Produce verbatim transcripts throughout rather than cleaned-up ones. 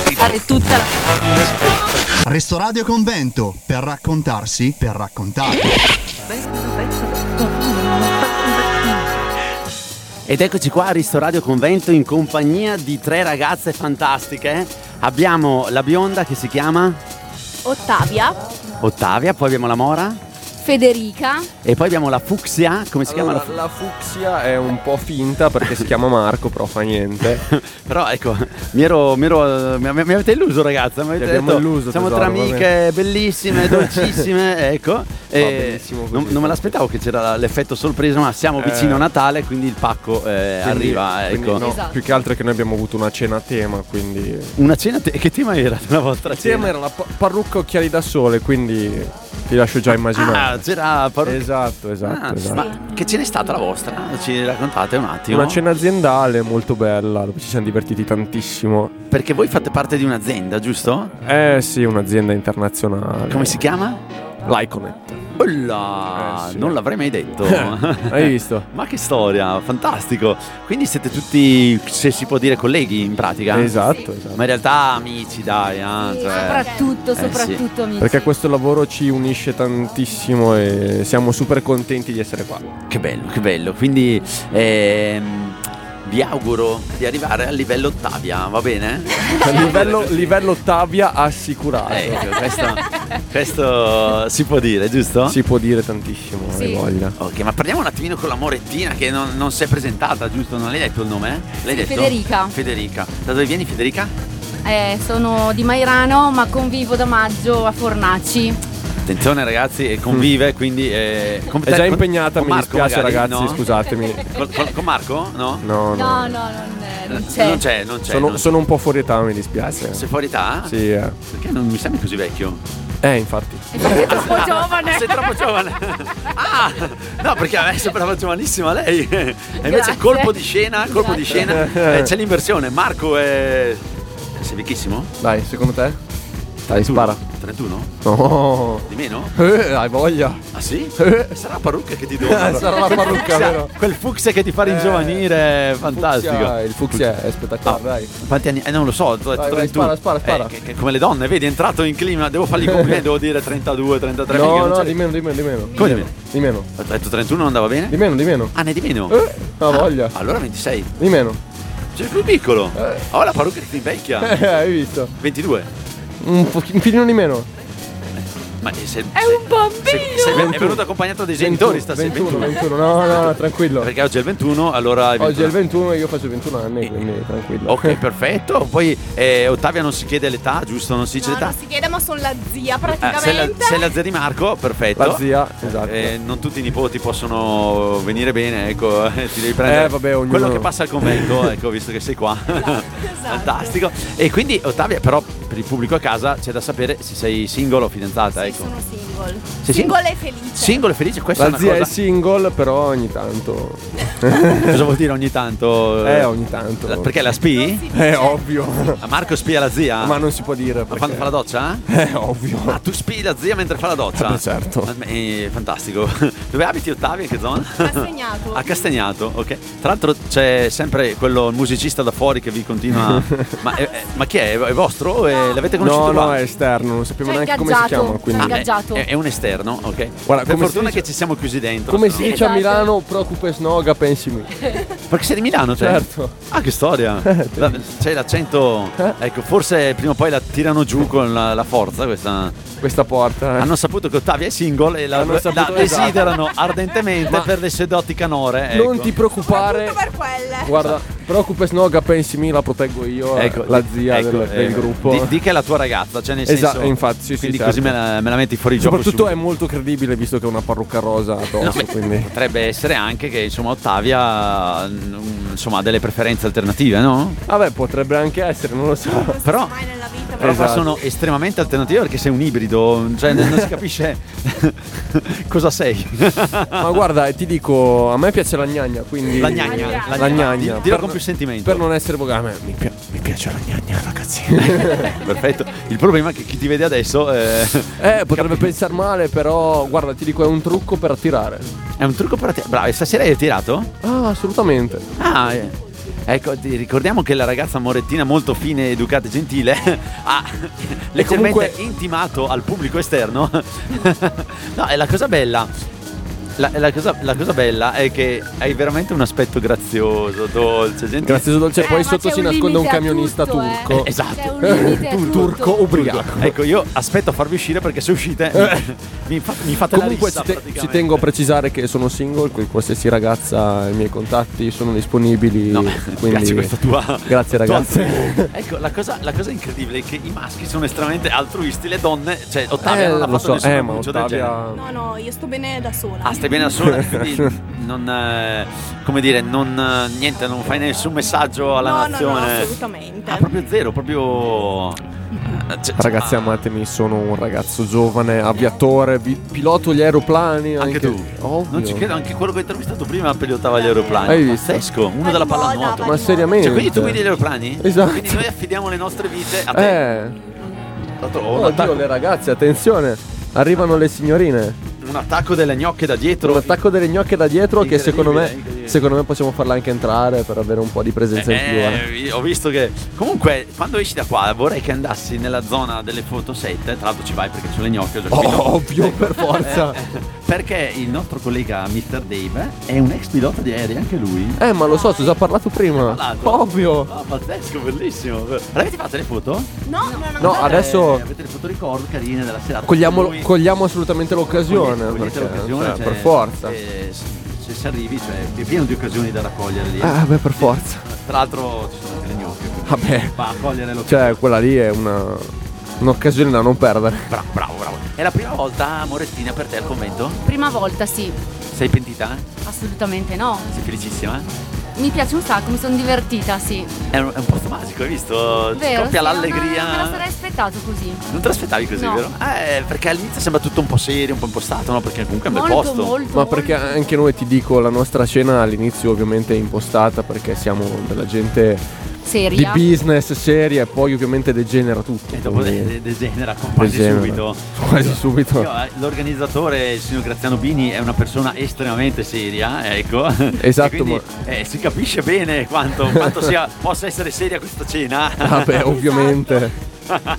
fare tutta la... Restoradio Convento, per raccontarsi, per raccontare. Ed eccoci qua a Ristoradio Convento in compagnia di tre ragazze fantastiche. Abbiamo la bionda che si chiama Ottavia, Ottavia, poi abbiamo la mora Federica e poi abbiamo la fucsia. Come si allora, chiama? La, la fucsia è un po' finta perché si chiama Marco, però fa niente. Però ecco, mi ero, mi, ero, mi, mi avete illuso, ragazza. Mi avete Ti abbiamo detto, illuso, siamo tesoro, tre amiche bellissime, dolcissime, ecco. E bellissimo così, non, non me l'aspettavo che c'era l'effetto sorpresa, ma siamo Eh. vicino a Natale, quindi il pacco eh, Quindi- arriva. quindi Ecco. no, Esatto. più che altro è che noi abbiamo avuto una cena a tema, quindi Una cena, te- che tema era la vostra il tema cena? era la pa- parrucca occhiali da sole, quindi ti lascio già immaginare. Ah, c'era parrucca. Esatto, esatto, Ah, esatto. ma che cena è stata la vostra? Ci raccontate un attimo? Una cena aziendale molto bella, dove ci siamo divertiti tantissimo. Perché voi fate parte di un'azienda, giusto? Eh sì, un'azienda internazionale. Come si chiama? L'iconet. Bella! Eh, sì. Non l'avrei mai detto. Hai visto? Ma che storia, fantastico. Quindi siete tutti, se si può dire, colleghi in pratica? Esatto, esatto. Ma in realtà amici, dai. Ah, Sì, cioè- soprattutto, Eh, soprattutto amici. Perché questo lavoro ci unisce tantissimo e siamo super contenti di essere qua. Che bello, che bello. Quindi ehm, vi auguro di arrivare al livello Ottavia, va bene? livello, livello Ottavia assicurato. Ecco, questo, questo si può dire, giusto? Si può dire tantissimo, Sì. hai voglia. Ok, ma parliamo un attimino con la Morettina che non, non si è presentata, giusto? Non l'hai detto il nome? L'hai detto? Federica. Federica. Da dove vieni, Federica? Eh, sono di Mairano, ma convivo da maggio a Fornaci. Attenzione ragazzi, eh, convive, quindi... Eh, con È già con- impegnata, con mi Marco dispiace magari, ragazzi, no? scusatemi. Con, con- con Marco? No? No, no. No, no, non, eh, non c'è. Non c'è, non c'è. Sono, non- sono un po' fuori età, mi dispiace. Sei fuori età? Sì, eh. Perché non mi sembri così vecchio? Eh, infatti. È troppo giovane. Sei troppo giovane. Ah, no, perché a me sembrava giovanissima lei. E invece Grazie. colpo di scena, colpo di Grazie. scena. eh, c'è l'inversione. Marco è... Sei vecchissimo? Dai, secondo te? Dai, spara. trentuno? No. Di meno? Eh, hai voglia. Ah sì? Eh. Sarà la parrucca che ti do. Sarà la parrucca, vero? Quel fucsia che ti fa ringiovanire, fantastico. Fucsia, il fucsia è spettacolare, dai. Quanti anni? Eh, non lo so, ho detto Vai, vai, trentuno. spara, spara, spara. Eh, che- che come le donne, vedi, è entrato in clima, devo fargli complimenti, devo dire trentadue, trentatré. mica No, non no, c'è- di meno, di meno, di meno. Come di meno? Di meno. Ho detto trentuno non andava bene? Di meno, di meno. Ah, ne di meno? Eh, ha voglia. Allora ventisei. Di meno. Sei più piccolo. Eh. Ho la parrucca che ti invecchia. Eh, hai visto? ventidue. Un pochino un filino di meno. Ma sei, È un bambino. sei, sei- è ventuno. venuto accompagnato dai genitori stasera. ventuno, ventuno. No, no, no, tranquillo. Perché oggi è il ventuno, allora è Oggi è il ventuno. ventuno e io faccio ventuno anni, quindi tranquillo. Ok, perfetto. Poi eh, Ottavia non si chiede l'età, giusto? Non si dice No, l'età. non si chiede, ma sono la zia Eh, praticamente. sei, la, sei la zia di Marco, perfetto. La zia, esatto. Eh, non tutti i nipoti possono venire bene, ecco, eh, ti devi prendere Eh, vabbè, ognuno- quello che passa al convento, ecco, visto che sei qua. Fantastico. E quindi Ottavia, però per il pubblico a casa c'è da sapere se sei single o fidanzata, Sì, ecco. sono single. Sei single e felice. Single e felice, questa è La una zia è cosa. single, però ogni tanto. Cosa vuol dire ogni tanto? Eh, ogni tanto. La- Perché la spii? È ovvio. A Marco spia la zia? Ma non si può dire. Ma Perché... quando fa la doccia? È ovvio. Ah, tu spii la zia mentre fa la doccia? Eh, beh, certo. Ma- eh, fantastico. Dove abiti Ottavia? In che zona? Castagnato. A Castagnato, ok. Tra l'altro c'è sempre quello il musicista da fuori che vi continua. ma, eh, eh, ma chi è? È vostro? O è- l'avete conosciuto No, qua? no, è esterno, non sappiamo Cioè, neanche come si ingaggiato. chiama. Quindi... Cioè, Ah, è, ingaggiato. è- è un esterno, ok. Guarda, per come fortuna si che dice- ci siamo chiusi dentro. Come se si no- dice a Esatto. Milano, preoccupe snoga, pensimi. Perché sei di Milano, te? Certo. Ah, che storia. La- c'hai l'accento. Ecco, forse prima o poi la tirano giù con la, la forza questa. Questa porta. eh. Hanno saputo che Ottavia è single e la, Hanno la saputo- desiderano ardentemente Ma- per le sue doti canore. Ecco. Non ti preoccupare. Tutto per quelle. Guarda, preoccupe snoga, pensimi, la proteggo io, Ecco, la zia ecco, del, del eh, gruppo. Di, di che è la tua ragazza, cioè nel Esatto, senso. infatti, sì, sì, quindi certo. così me la, me la metti fuori gioco. Soprattutto è subito. molto credibile visto che ha una parrucca rosa addosso, No, beh, quindi. potrebbe essere anche che insomma Ottavia mm, insomma ha delle preferenze alternative, no? Vabbè, potrebbe anche essere, non lo so. Non si Però- sa mai nella vita. Però qua Esatto. sono estremamente alternative perché sei un ibrido, cioè non si capisce cosa sei. Ma guarda, ti dico, a me piace la gnagna, quindi. La gnagna, La gnagna. Di- dillo Per- con più sentimento. Per non essere volgare, mi, pi- mi piace la gnagna, ragazzi. Perfetto. Il problema è che chi ti vede adesso eh, Eh, potrebbe pensare male, però guarda, ti dico, è un trucco per attirare. è un trucco per te. Bravo, e stasera hai tirato? Ah, assolutamente. Ah, eh. Ecco, ti ricordiamo che la ragazza Morettina, molto fine, educata e gentile, ha leggermente comunque... intimato al pubblico esterno. No, è la cosa bella. La, la, cosa, la cosa bella è che hai veramente un aspetto grazioso, dolce, gentile. Grazioso, dolce, Eh, poi ma sotto c'è si un nasconde un limite a camionista tutto, eh. turco. Eh, esatto. C'è un limite a Tu- tutto. turco ubriaco. Ecco, io aspetto a farvi uscire perché se uscite mi, fa, mi fate Comunque la rissa ci, te- praticamente. ci tengo a precisare che sono single, quindi qualsiasi ragazza, i miei contatti sono disponibili. No, quindi... grazie a questa tua. Grazie, tua- ragazze. Ecco, la cosa, la cosa incredibile è che i maschi sono estremamente altruisti, le donne, cioè Ottavia Eh, non ha lo fatto so, nessun eh, ma annuncio del genere. Ottavia... No, no, io sto bene da sola. Ah, stai bene da sola, quindi non, eh, come dire, non, eh, niente, non fai nessun messaggio alla no, nazione. no, no, assolutamente. Ah, proprio zero, proprio. eh, cioè, Ragazzi, ah, amatemi, sono un ragazzo giovane, aviatore, vi- piloto gli aeroplani. Anche tu, Ovvio. non ci credo, anche quello che ho intervistato prima pilotava gli aeroplani. Hai visto? Pazzesco, uno Va della di moda, pallanuoto. va Ma di seriamente? Cioè, quindi tu guidi gli aeroplani? Esatto. Quindi noi affidiamo le nostre vite a te. Eh. Tanto, ho Oh, un, Dio, attacco, le ragazze, attenzione. Arrivano le signorine. un attacco delle gnocche da dietro. Un attacco delle gnocche da dietro che secondo me, Incredibile, incredibile. secondo me possiamo farla anche entrare per avere un po' di presenza in più. Eh. Eh, ho visto che comunque quando esci da qua vorrei che andassi nella zona delle fotosette. Tra l'altro ci vai perché ci sono le gnocche, ho già capito. Oh, ovvio, per forza. Eh, eh, perché il nostro collega mister Dave è un ex pilota di aerei, anche lui. Eh, ma lo so, ti ho già parlato prima. Parlato? Ovvio. Ah, pazzesco, bellissimo. L'avete fatte le foto? No, no, no. No, no. adesso Eh, avete le foto ricordo carine della serata. cogliamo, Lui- cogliamo assolutamente l'occasione. Cogliete perché, l'occasione, cioè, cioè, per forza. eh, se, se si arrivi, cioè, è pieno di occasioni da raccogliere lì. Ah, beh, per forza. Tra l'altro ci sono anche le gnocche. quindi Vabbè. Va a cogliere l'occasione. Cioè, quella lì è una, un'occasione da non perdere. Bravo, bravo, bravo. È la prima volta, Morettina, per te al convento? Prima volta, sì. Sei pentita? Assolutamente no. Sei felicissima? Mi piace un sacco, mi sono divertita, sì. È un, è un posto magico, hai visto? Ti Vero? scoppia sì, l'allegria. Non me la sarei aspettato così. Non te l'aspettavi così, No. vero? Eh, perché all'inizio sembra tutto un po' serio, un po' impostato, no? Perché comunque è un bel Molto, posto. molto. Ma perché anche noi, ti dico, la nostra scena all'inizio ovviamente è impostata perché siamo della gente di Seria. business seria e poi ovviamente degenera tutto. E dopo quindi- de- de- degenera quasi Degenera. subito. Quasi subito. Io, eh, l'organizzatore, il signor Graziano Bini, è una persona estremamente seria, ecco. Esatto, E quindi, eh, si capisce bene quanto, quanto sia, possa essere seria questa cena. Vabbè, ovviamente.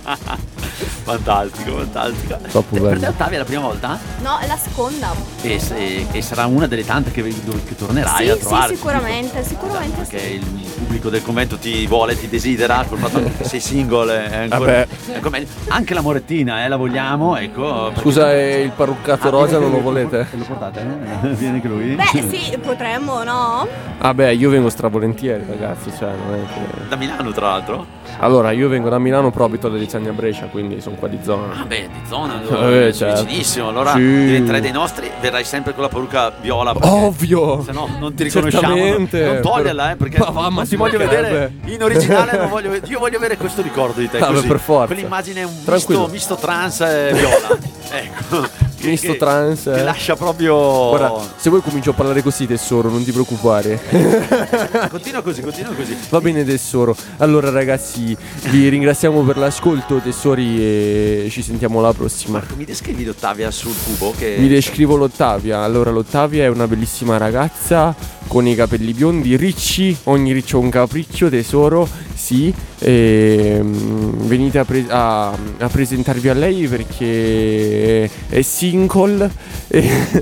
Fantastico, fantastico. Troppo Per bello. te Ottavia è la prima volta? No, è la seconda. E, se- e sarà una delle tante che, dove- che tornerai Sì, a sì, trovare. sicuramente, sicuramente Perché sì. il pubblico del convento ti vuole, ti desidera, col fatto che sei single è ancora, Vabbè. è ancora meglio. Anche la Morettina, eh, la vogliamo, ecco. perché- Scusa, e il parruccato Ah, rosa viene non lo anche lui, volete? Lo portate? Eh? Viene anche lui? Beh, sì, potremmo, no? Vabbè, io vengo stravolentieri, ragazzi, cioè non è che... Da Milano, tra l'altro. Allora, io vengo da Milano, però abito da dieci anni a Brescia, quindi sono qua di Ah, zona. beh, di zona, Eh, eh, certo. vicinissimo. Allora Sì. diventerai dei nostri, verrai sempre con la parrucca viola. perché Ovvio! Se no non ti riconosciamo. Certamente. Non toglierla, eh, perché Ma va, ma non ci ti voglio mancherebbe. vedere in originale. Non voglio, io voglio avere questo ricordo di te. Ah, beh, così. per forza. Quell'immagine è un Tranquillo. misto, misto trans e viola. Ecco. Che- Misto che- trans, Che eh. lascia proprio. Guarda, se vuoi comincio a parlare così, tesoro, non ti preoccupare. Continua così, continua così. Va bene, tesoro. Allora, ragazzi, vi ringraziamo per l'ascolto, tesori, e ci sentiamo alla prossima. Marco, mi descrivi l'Ottavia sul cubo? Che Vi descrivo l'Ottavia. Allora, l'Ottavia è una bellissima ragazza con i capelli biondi, ricci, ogni riccio ha un capriccio, tesoro, sì. E, mm, venite a, pre- a- a presentarvi a lei perché è single. E,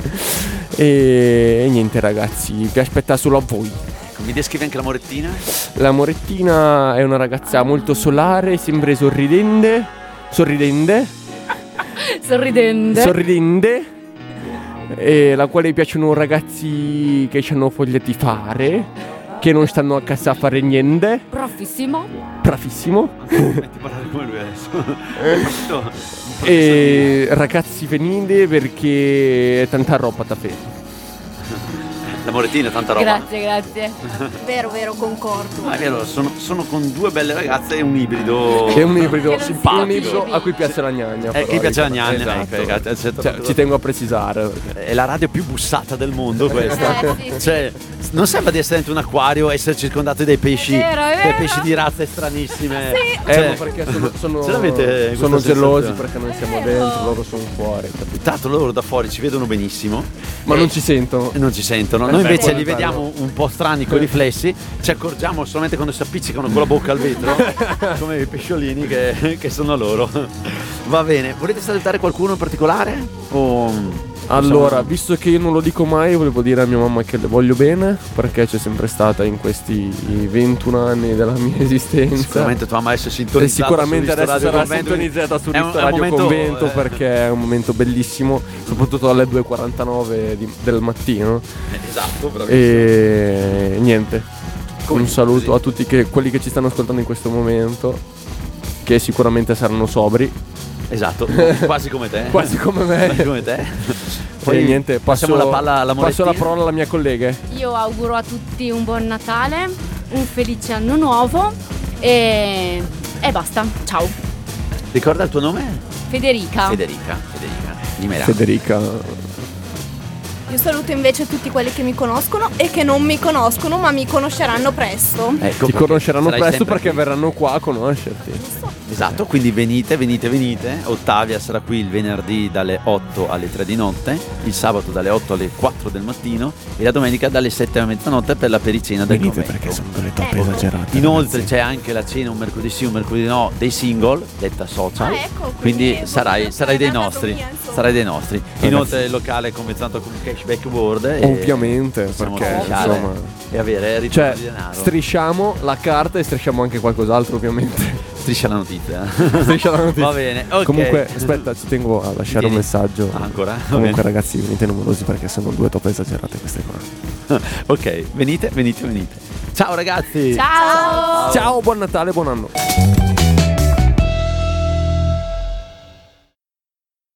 e, e niente, ragazzi, vi aspetta solo a voi. Mi descrivi anche la Morettina? La Morettina è una ragazza molto solare, sempre sorridente. Sorridente. Sorridente. Sorridente. E la quale piacciono ragazzi che hanno voglia di fare, che non stanno a casa a fare niente. Profissimo. Bravissimo. Metti a parlare come lui adesso. Ho capito? E ragazzi, venite perché è tanta roba da fare. La Morettina, tanta roba. Grazie, grazie. Vero, vero, concordo. Ah, è vero, sono, sono con due belle ragazze e un ibrido. È un ibrido Che non si simpatico, un capisce. ibrido a cui piace la gnagna. Eh, però, chi piace la dico. gnagna, Esatto. ecco, ragazzi, accetto Cioè, tutto. ci tengo a precisare perché. È la radio più bussata del mondo questa. Eh, sì, sì. Cioè, non sembra di essere dentro un acquario e essere circondato dai pesci. È vero, è dai vero. pesci di razze stranissime. Sì. Eh, Cioè, ma perché sono, sono, ce l'avete sono questa gelosi sensazione? perché noi siamo dentro, loro sono fuori, capito? Tanto loro da fuori ci vedono benissimo. Ma e non ci sentono. non ci sentono. Eh, Noi invece Buon li Natale. vediamo un po' strani con i riflessi, ci accorgiamo solamente quando si appiccicano con la bocca al vetro, come i pesciolini che, che sono loro. Va bene, volete salutare qualcuno in particolare? O... Allora, visto che io non lo dico mai, volevo dire a mia mamma che le voglio bene, perché c'è sempre stata in questi ventuno anni della mia esistenza. Sicuramente tua mamma adesso è E sintonizzata sicuramente su adesso Radio sarà Convento. sintonizzata su È un- Risto è un Radio momento, Convento eh, perché è un momento bellissimo, soprattutto alle due e quarantanove di- del mattino. Esatto, bravissimo. E niente, Come un saluto così. a tutti che- quelli che ci stanno ascoltando in questo momento, che sicuramente saranno sobri, Esatto, quasi come te. quasi come me. Quasi come te. Poi niente, passo, passiamo la palla alla passo la Morettina. parola alla mia collega. Io auguro a tutti un buon Natale, un felice anno nuovo e, e basta. Ciao. Ricorda il tuo nome? Federica. Federica. Federica. Di Merano. Federica. Io saluto invece tutti quelli che mi conoscono e che non mi conoscono, ma mi conosceranno presto. Ecco, Ti perché conosceranno sarai presto sempre perché qui. verranno qua a conoscerti. Esatto, quindi venite, venite, venite. Ottavia sarà qui il venerdì dalle otto alle tre di notte, il sabato dalle otto alle quattro del mattino e la domenica dalle sette a mezzanotte per la pericena del Venite convento. perché sono delle toppe Ecco. esagerate. Inoltre c'è anche la cena un mercoledì sì, un mercoledì no dei single, detta social. Ah, ecco, quindi quindi sarai, potete sarai dei andare a nostri. casa mia, insomma. Sarai dei nostri. Inoltre il locale è convenzionato con cashback world. e Ovviamente, possiamo perché strisciare insomma, e avere ritorno cioè, di denaro. strisciamo la carta e strisciamo anche qualcos'altro, ovviamente. Striscia la notizia. Striscia la notizia. Va bene, ok. Comunque, aspetta, ci tengo a lasciare Vieni. un messaggio. Ah, ancora? Va Comunque, bene. ragazzi, venite numerosi perché sono due toppe esagerate queste qua. Ok, venite, venite, venite. Ciao ragazzi. Ciao. Ciao, buon Natale, buon anno.